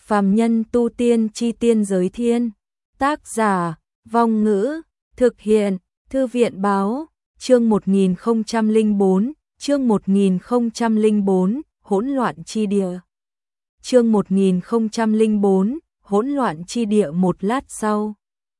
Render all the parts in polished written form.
Phàm nhân tu tiên chi tiên giới thiên. Tác giả, Vong Ngữ, thực hiện, Thư viện báo, chương 1004, chương 1004, hỗn loạn chi địa. Chương 1004, hỗn loạn chi địa. Một lát sau,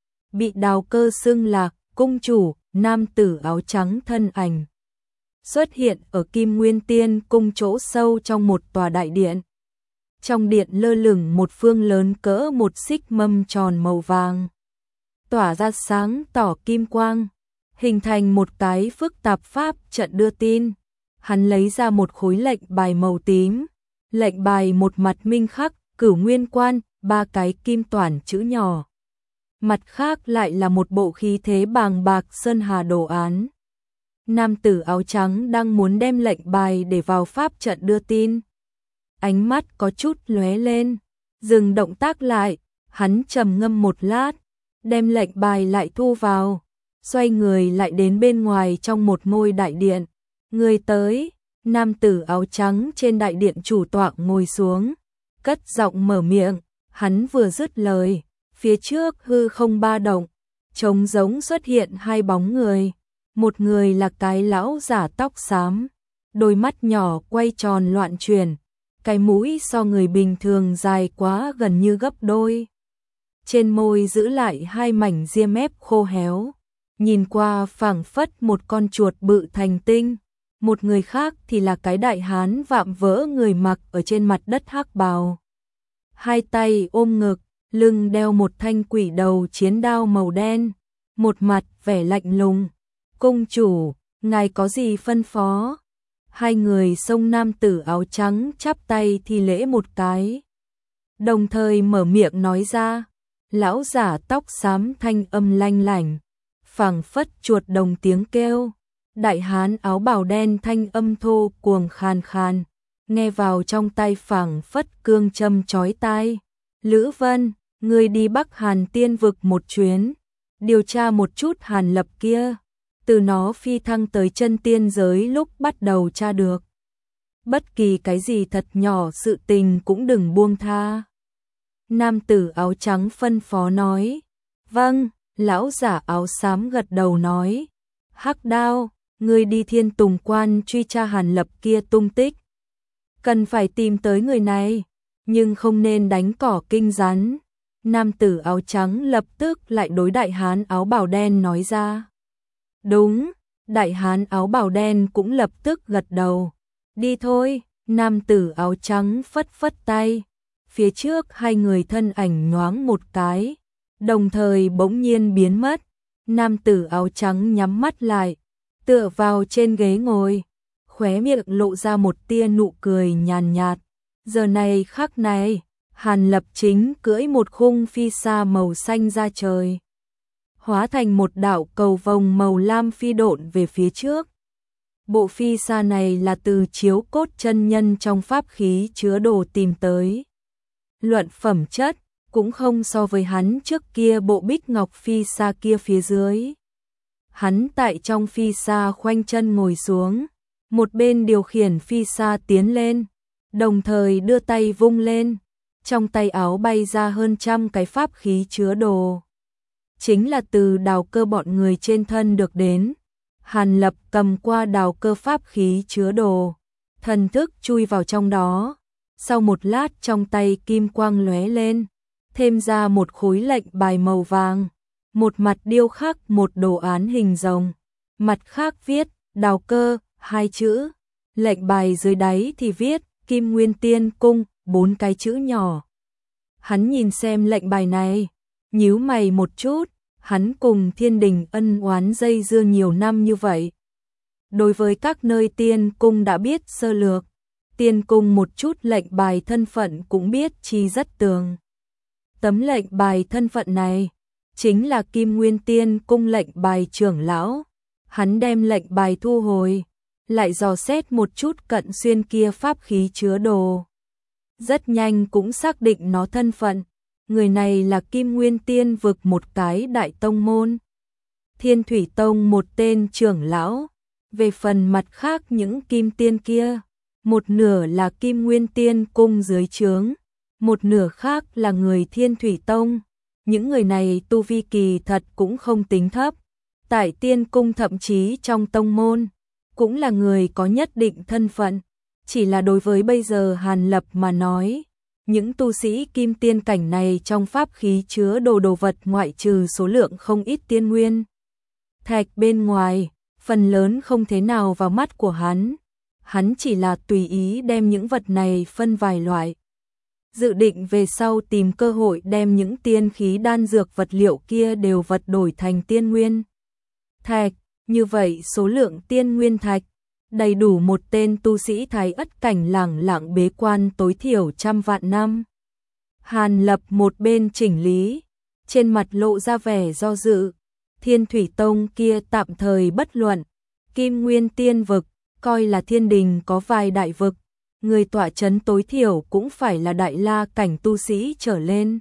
bị Đào Cơ xưng là cung chủ, nam tử áo trắng thân ảnh xuất hiện ở Kim Nguyên Tiên cung chỗ sâu trong một tòa đại điện. Trong điện lơ lửng một phương lớn cỡ một xích mâm tròn màu vàng, tỏa ra sáng tỏ kim quang, hình thành một cái phức tạp pháp trận đưa tin. Hắn lấy ra một khối lệnh bài màu tím, lệnh bài một mặt minh khắc, Cửu Nguyên Quan, 3 cái kim toản chữ nhỏ. Mặt khác lại là một bộ khí thế bàng bạc sơn hà đồ án. Nam tử áo trắng đang muốn đem lệnh bài để vào pháp trận đưa tin. Ánh mắt có chút lóe lên, dừng động tác lại, hắn trầm ngâm một lát, đem lệnh bài lại thu vào, xoay người lại đến bên ngoài trong một ngôi đại điện. Người tới, nam tử áo trắng trên đại điện chủ tọa ngồi xuống, cất giọng mở miệng. Hắn vừa dứt lời, phía trước hư không ba động, trống rỗng xuất hiện hai bóng người. Một người là cái lão giả tóc xám, đôi mắt nhỏ quay tròn loạn chuyển, cái mũi so người bình thường dài quá gần như gấp đôi. Trên môi giữ lại hai mảnh ria mép khô héo, nhìn qua phảng phất một con chuột bự thành tinh. Một người khác thì là cái đại hán vạm vỡ người mặc ở trên mặt đất hắc bào, hai tay ôm ngực, lưng đeo một thanh quỷ đầu chiến đao màu đen, một mặt vẻ lạnh lùng. Cung chủ, ngài có gì phân phó? Hai người xông nam tử áo trắng chắp tay thi lễ một cái, đồng thời mở miệng nói ra. Lão giả tóc xám thanh âm lanh lảnh, phảng phất chuột đồng tiếng kêu. Đại hán áo bào đen thanh âm thô cuồng khàn khàn, nghe vào trong tai phảng phất cương châm chói tai. Lữ Vân, ngươi đi Bắc Hàn Tiên vực một chuyến, điều tra một chút Hàn Lập kia, từ nó phi thăng tới chân tiên giới lúc bắt đầu tra được. Bất kỳ cái gì thật nhỏ sự tình cũng đừng buông tha. Nam tử áo trắng phân phó nói. Vâng, lão giả áo xám gật đầu nói. Hắc Đao, ngươi đi Thiên Tùng Quan truy tra Hàn Lập kia tung tích. Cần phải tìm tới người này, nhưng không nên đánh cỏ kinh rắn. Nam tử áo trắng lập tức lại đối đại hán áo bào đen nói ra. Đúng, đại hán áo bào đen cũng lập tức gật đầu. Đi thôi, nam tử áo trắng phất phất tay. Phía trước hai người thân ảnh nhoáng một cái, đồng thời bỗng nhiên biến mất. Nam tử áo trắng nhắm mắt lại, tựa vào trên ghế ngồi, khóe miệng lộ ra một tia nụ cười nhàn nhạt. Giờ này khắc này, Hàn Lập chính cưỡi một khung phi xa màu xanh ra trời, hóa thành một đạo cầu vồng màu lam phi độn về phía trước. Bộ phi xa này là từ Chiếu Cốt chân nhân trong pháp khí chứa đồ tìm tới. Luận phẩm chất, cũng không so với hắn trước kia bộ bích ngọc phi xa kia phía dưới. Hắn tại trong phi xa khoanh chân ngồi xuống, một bên điều khiển phi xa tiến lên, đồng thời đưa tay vung lên, trong tay áo bay ra hơn 100 cái pháp khí chứa đồ. Chính là từ Đào Cơ bọn người trên thân được đến. Hàn Lập cầm qua Đào Cơ pháp khí chứa đồ, thần thức chui vào trong đó. Sau một lát trong tay kim quang lóe lên, thêm ra một khối lệnh bài màu vàng, một mặt điêu khắc một đồ án hình rồng, mặt khác viết Đào Cơ 2 chữ, lệnh bài dưới đáy thì viết Kim Nguyên Tiên Cung 4 cái chữ nhỏ. Hắn nhìn xem lệnh bài này, nhíu mày một chút. Hắn cùng Thiên Đình ân oán dây dưa nhiều năm như vậy, đối với các nơi tiên cung đã biết sơ lược, tiên cung một chút lệnh bài thân phận cũng biết chi rất tường. Tấm lệnh bài thân phận này chính là Kim Nguyên Tiên cung lệnh bài trưởng lão. Hắn đem lệnh bài thu hồi, lại dò xét một chút cận xuyên kia pháp khí chứa đồ, rất nhanh cũng xác định nó thân phận. Người này là Kim Nguyên Tiên vực một cái đại tông môn, Thiên Thủy Tông một tên trưởng lão. Về phần mặt khác những kim tiên kia, một nửa là Kim Nguyên Tiên cung dưới trướng, một nửa khác là người Thiên Thủy Tông. Những người này tu vi kỳ thật cũng không tính thấp, tại Tiên Cung thậm chí trong tông môn, cũng là người có nhất định thân phận. Chỉ là đối với bây giờ Hàn Lập mà nói, những tu sĩ kim tiên cảnh này trong pháp khí chứa đồ vật ngoại trừ số lượng không ít tiên nguyên thạch bên ngoài, phần lớn không thế nào vào mắt của hắn. Hắn chỉ là tùy ý đem những vật này phân vài loại, dự định về sau tìm cơ hội đem những tiên khí đan dược vật liệu kia đều vật đổi thành tiên nguyên thạch. Như vậy số lượng tiên nguyên thạch đầy đủ một tên tu sĩ Thái Ất cảnh lẳng lặng bế quan tối thiểu 100.000 năm. Hàn Lập một bên chỉnh lý, trên mặt lộ ra vẻ do dự. Thiên Thủy Tông kia tạm thời bất luận, Kim Nguyên Tiên vực coi là thiên đình có vài đại vực, người tọa chấn tối thiểu cũng phải là đại la cảnh tu sĩ trở lên.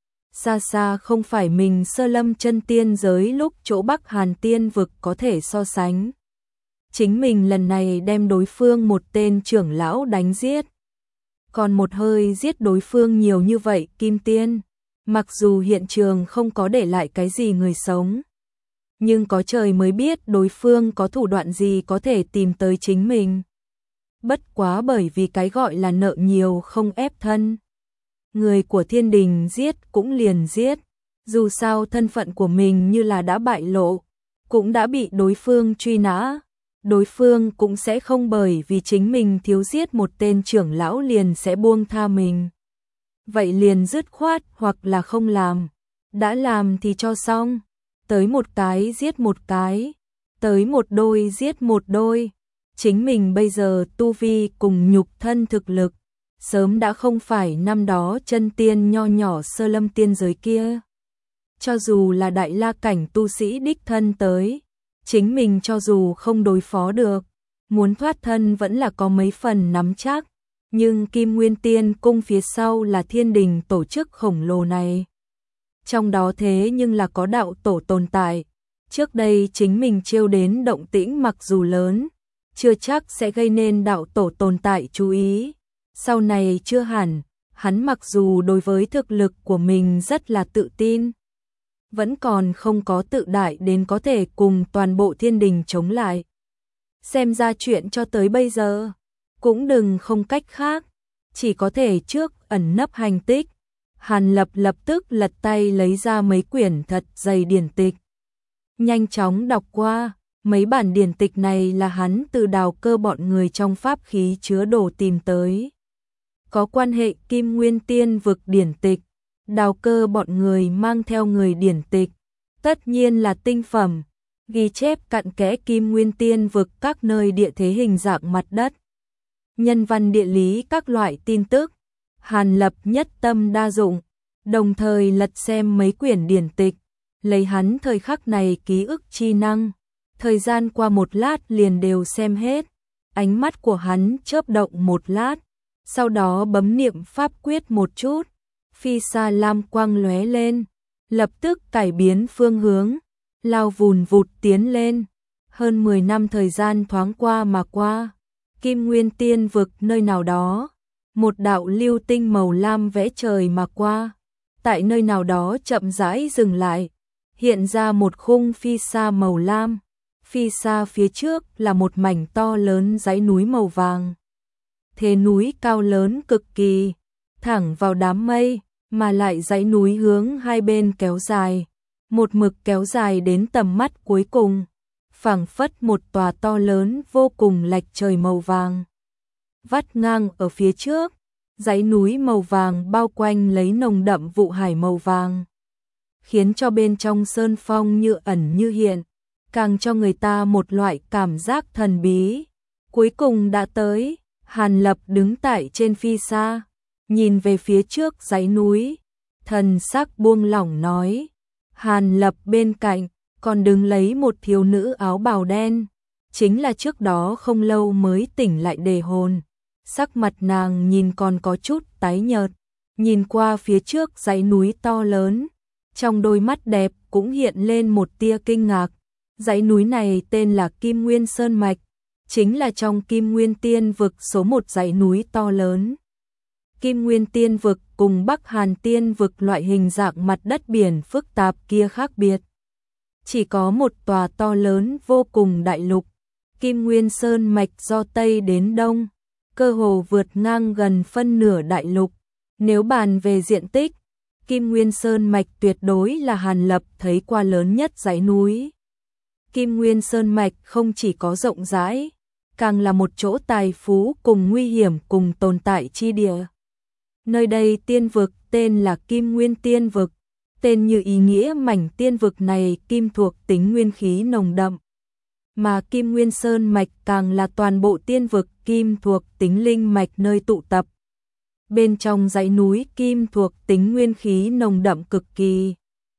Xa xa không phải mình Sơ Lâm chân tiên giới lúc chỗ Bắc Hàn Tiên vực có thể so sánh. Chính mình lần này đem đối phương một tên trưởng lão đánh giết, còn một hơi giết đối phương nhiều như vậy kim tiên. Mặc dù hiện trường không có để lại cái gì người sống, nhưng có trời mới biết đối phương có thủ đoạn gì có thể tìm tới chính mình. Bất quá bởi vì cái gọi là nợ nhiều không ép thân, người của thiên đình giết cũng liền giết, dù sao thân phận của mình như là đã bại lộ, cũng đã bị đối phương truy nã, đối phương cũng sẽ không bởi vì chính mình thiếu giết một tên trưởng lão liền sẽ buông tha mình. Vậy liền dứt khoát hoặc là không làm, đã làm thì cho xong, tới một cái giết một cái, tới một đôi giết một đôi. Chính mình bây giờ tu vi cùng nhục thân thực lực, sớm đã không phải năm đó chân tiên nho nhỏ Sơ Lâm tiên giới kia. Cho dù là đại la cảnh tu sĩ đích thân tới, chính mình cho dù không đối phó được, muốn thoát thân vẫn là có mấy phần nắm chắc. Nhưng Kim Nguyên Tiên Cung phía sau là thiên đình tổ chức khổng lồ này, trong đó thế nhưng là có đạo tổ tồn tại. Trước đây chính mình trêu đến động tĩnh mặc dù lớn, chưa chắc sẽ gây nên đạo tổ tồn tại chú ý. Sau này chưa hẳn, hắn mặc dù đối với thực lực của mình rất là tự tin, vẫn còn không có tự đại đến có thể cùng toàn bộ thiên đình chống lại. Xem ra chuyện cho tới bây giờ, cũng đừng không cách khác, chỉ có thể trước ẩn nấp hành tích. Hàn Lập lập tức lật tay lấy ra mấy quyển thật dày điển tịch, nhanh chóng đọc qua. Mấy bản điển tịch này là hắn từ Đào Cơ bọn người trong pháp khí chứa đồ tìm tới. Có quan hệ Kim Nguyên Tiên vực điển tịch, Đào Cơ bọn người mang theo người điển tịch, tất nhiên là tinh phẩm, ghi chép cặn kẽ Kim Nguyên Tiên vực các nơi địa thế hình dạng mặt đất, nhân văn địa lý các loại tin tức. Hàn Lập nhất tâm đa dụng, đồng thời lật xem mấy quyển điển tịch, lấy hắn thời khắc này ký ức chi năng. Thời gian qua một lát liền đều xem hết, ánh mắt của hắn chớp động một lát, sau đó bấm niệm pháp quyết một chút, phi xa lam quang lóe lên, lập tức cải biến phương hướng, lao vùn vụt tiến lên. Hơn 10 năm thời gian thoáng qua mà qua, Kim Nguyên Tiên vực nơi nào đó, một đạo lưu tinh màu lam vẽ trời mà qua, tại nơi nào đó chậm rãi dừng lại, hiện ra một khung phi xa màu lam. Phi xa phía trước là một mảnh to lớn dãy núi màu vàng. Thế núi cao lớn cực kỳ, thẳng vào đám mây, mà lại dãy núi hướng hai bên kéo dài, một mực kéo dài đến tầm mắt cuối cùng, phảng phất một tòa to lớn vô cùng lạch trời màu vàng. Vắt ngang ở phía trước, dãy núi màu vàng bao quanh lấy nồng đậm vụ hải màu vàng, khiến cho bên trong sơn phong như ẩn như hiện, càng cho người ta một loại cảm giác thần bí. Cuối cùng đã tới, Hàn Lập đứng tại trên phi xa, nhìn về phía trước dãy núi, thần sắc buông lỏng nói. Hàn Lập bên cạnh, còn đứng lấy một thiếu nữ áo bào đen, chính là trước đó không lâu mới tỉnh lại đề hồn. Sắc mặt nàng nhìn còn có chút tái nhợt, nhìn qua phía trước dãy núi to lớn, trong đôi mắt đẹp cũng hiện lên một tia kinh ngạc. Dãy núi này tên là Kim Nguyên Sơn Mạch, chính là trong Kim Nguyên Tiên vực số một dãy núi to lớn. Kim Nguyên Tiên vực cùng Bắc Hàn Tiên vực loại hình dạng mặt đất biển phức tạp kia khác biệt. Chỉ có một tòa to lớn vô cùng đại lục, Kim Nguyên Sơn mạch do Tây đến Đông, cơ hồ vượt ngang gần phân nửa đại lục. Nếu bàn về diện tích, Kim Nguyên Sơn mạch tuyệt đối là Hàn Lập thấy qua lớn nhất dãy núi. Kim Nguyên Sơn mạch không chỉ có rộng rãi, càng là một chỗ tài phú cùng nguy hiểm cùng tồn tại chi địa. Nơi đây tiên vực tên là Kim Nguyên Tiên vực, tên như ý nghĩa mảnh tiên vực này kim thuộc tính nguyên khí nồng đậm. Mà Kim Nguyên Sơn mạch càng là toàn bộ tiên vực kim thuộc tính linh mạch nơi tụ tập. Bên trong dãy núi kim thuộc tính nguyên khí nồng đậm cực kỳ.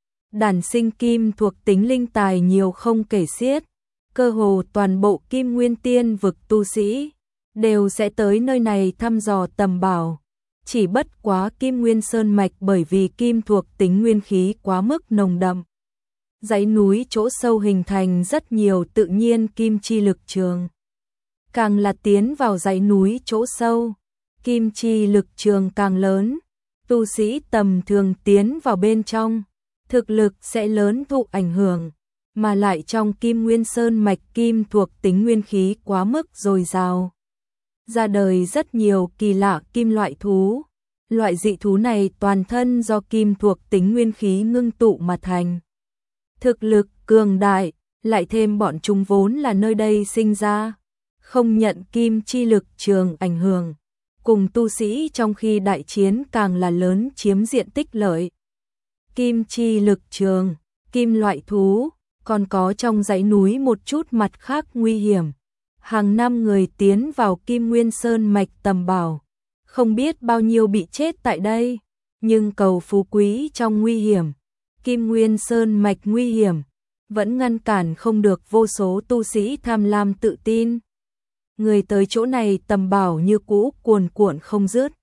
Đản sinh kim thuộc tính linh tài nhiều không kể xiết, cơ hồ toàn bộ Kim Nguyên Tiên vực tu sĩ đều sẽ tới nơi này thăm dò tầm bảo. Chỉ bất quá Kim Nguyên Sơn mạch bởi vì kim thuộc tính nguyên khí quá mức nồng đậm. Dãy núi chỗ sâu hình thành rất nhiều tự nhiên kim chi lực trường. Càng là tiến vào dãy núi chỗ sâu, kim chi lực trường càng lớn, tu sĩ tầm thường tiến vào bên trong, thực lực sẽ lớn thụ ảnh hưởng, mà lại trong Kim Nguyên Sơn mạch kim thuộc tính nguyên khí quá mức dồi dào. Ra đời rất nhiều kỳ lạ kim loại thú, loại dị thú này toàn thân do kim thuộc tính nguyên khí ngưng tụ mà thành. Thực lực cường đại, lại thêm bọn chúng vốn là nơi đây sinh ra, không nhận kim chi lực trường ảnh hưởng, cùng tu sĩ trong khi đại chiến càng là lớn chiếm diện tích lợi. Kim chi lực trường, kim loại thú, còn có trong dãy núi một chút mặt khác nguy hiểm. Hàng năm người tiến vào Kim Nguyên Sơn mạch tầm bảo, không biết bao nhiêu bị chết tại đây, nhưng cầu phú quý trong nguy hiểm, Kim Nguyên Sơn mạch nguy hiểm, vẫn ngăn cản không được vô số tu sĩ tham lam tự tin. Người tới chỗ này tầm bảo như cũ cuồn cuộn không dứt.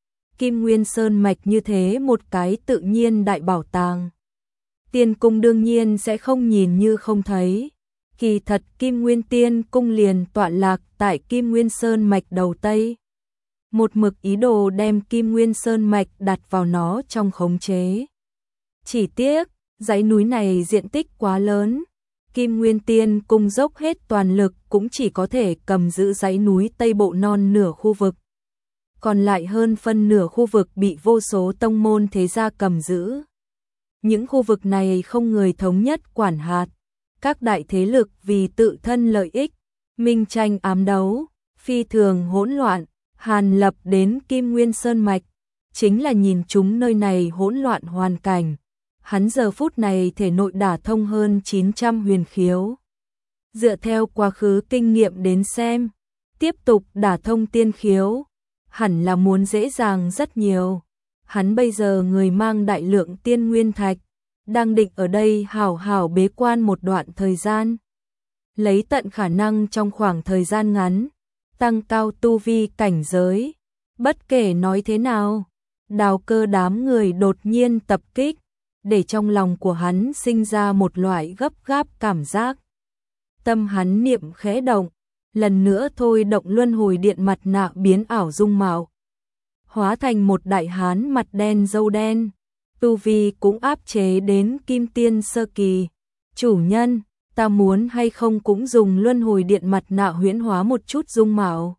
Kim Nguyên Sơn mạch như thế một cái tự nhiên đại bảo tàng. Tiên cung đương nhiên sẽ không nhìn như không thấy. Kỳ thật Kim Nguyên Tiên cung liền tọa lạc tại Kim Nguyên Sơn mạch đầu Tây. Một mực ý đồ đem Kim Nguyên Sơn mạch đặt vào nó trong khống chế. Chỉ tiếc, dãy núi này diện tích quá lớn. Kim Nguyên Tiên cung dốc hết toàn lực cũng chỉ có thể cầm giữ dãy núi Tây Bộ non nửa khu vực. Còn lại hơn phân nửa khu vực bị vô số tông môn thế gia cầm giữ. Những khu vực này không người thống nhất quản hạt. Các đại thế lực vì tự thân lợi ích, minh tranh ám đấu, phi thường hỗn loạn. Hàn Lập đến Kim Nguyên Sơn mạch, chính là nhìn chúng nơi này hỗn loạn hoàn cảnh. Hắn giờ phút này thể nội đả thông hơn 900 huyền khiếu. Dựa theo quá khứ kinh nghiệm đến xem, tiếp tục đả thông tiên khiếu, hẳn là muốn dễ dàng rất nhiều. Hắn bây giờ người mang đại lượng tiên nguyên thạch, đang định ở đây hảo hảo bế quan một đoạn thời gian. Lấy tận khả năng trong khoảng thời gian ngắn, tăng cao tu vi cảnh giới. Bất kể nói thế nào, Đào Cơ đám người đột nhiên tập kích, để trong lòng của hắn sinh ra một loại gấp gáp cảm giác. Tâm hắn niệm khẽ động, lần nữa thôi động luân hồi điện mặt nạ biến ảo dung mạo, hóa thành một đại hán mặt đen râu đen, tu vi cũng áp chế đến kim tiên sơ kỳ. Chủ nhân, ta muốn hay không cũng dùng luân hồi điện mặt nạ huyễn hóa một chút dung mạo.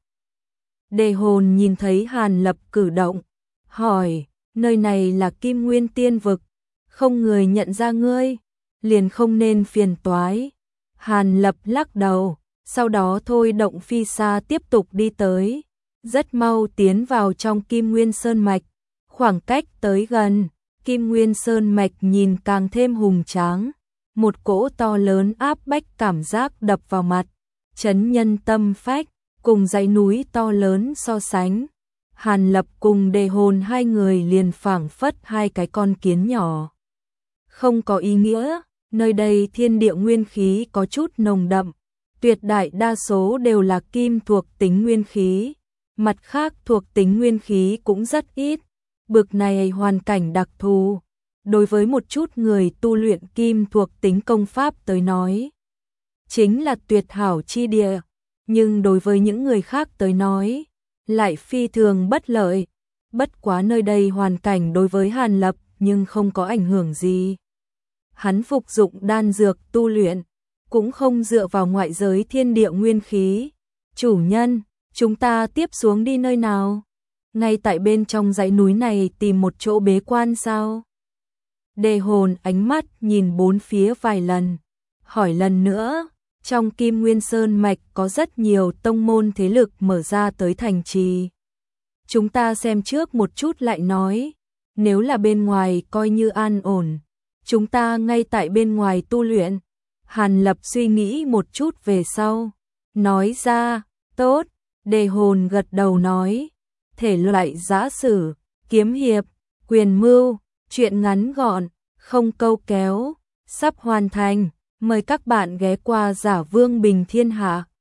Đề Hồn nhìn thấy Hàn Lập cử động, hỏi, nơi này là Kim Nguyên Tiên vực, không người nhận ra ngươi, liền không nên phiền toái. Hàn Lập lắc đầu, sau đó thôi động phi xa tiếp tục đi tới, rất mau tiến vào trong Kim Nguyên Sơn mạch. Khoảng cách tới gần, Kim Nguyên Sơn mạch nhìn càng thêm hùng tráng, một cỗ to lớn áp bách cảm giác đập vào mặt, chấn nhân tâm phách. Cùng dãy núi to lớn so sánh, Hàn Lập cùng Đề Hồn hai người liền phảng phất hai cái con kiến nhỏ. Không có ý nghĩa, nơi đây thiên địa nguyên khí có chút nồng đậm, tuyệt đại đa số đều là kim thuộc tính nguyên khí, mặt khác thuộc tính nguyên khí cũng rất ít. Bực này hoàn cảnh đặc thù, đối với một chút người tu luyện kim thuộc tính công pháp tới nói, chính là tuyệt hảo chi địa. Nhưng đối với những người khác tới nói, lại phi thường bất lợi. bất quá nơi đây hoàn cảnh đối với Hàn Lập nhưng không có ảnh hưởng gì. Hắn phục dụng đan dược tu luyện, cũng không dựa vào ngoại giới thiên địa nguyên khí. Chủ nhân, chúng ta tiếp xuống đi nơi nào? Ngay tại bên trong dãy núi này tìm một chỗ bế quan sao? Đề Hồn ánh mắt nhìn bốn phía vài lần, hỏi lần nữa, trong Kim Nguyên Sơn mạch có rất nhiều tông môn thế lực mở ra tới thành trì. Chúng ta xem trước một chút lại nói, nếu là bên ngoài coi như an ổn, chúng ta ngay tại bên ngoài tu luyện. Hàn Lập suy nghĩ một chút về sau, nói ra, tốt. Đề Hồn gật đầu nói, thể loại giã sử, kiếm hiệp, quyền mưu, truyện ngắn gọn, không câu kéo, sắp hoàn thành, mời các bạn ghé qua Giả Vương Bình Thiên Hạ.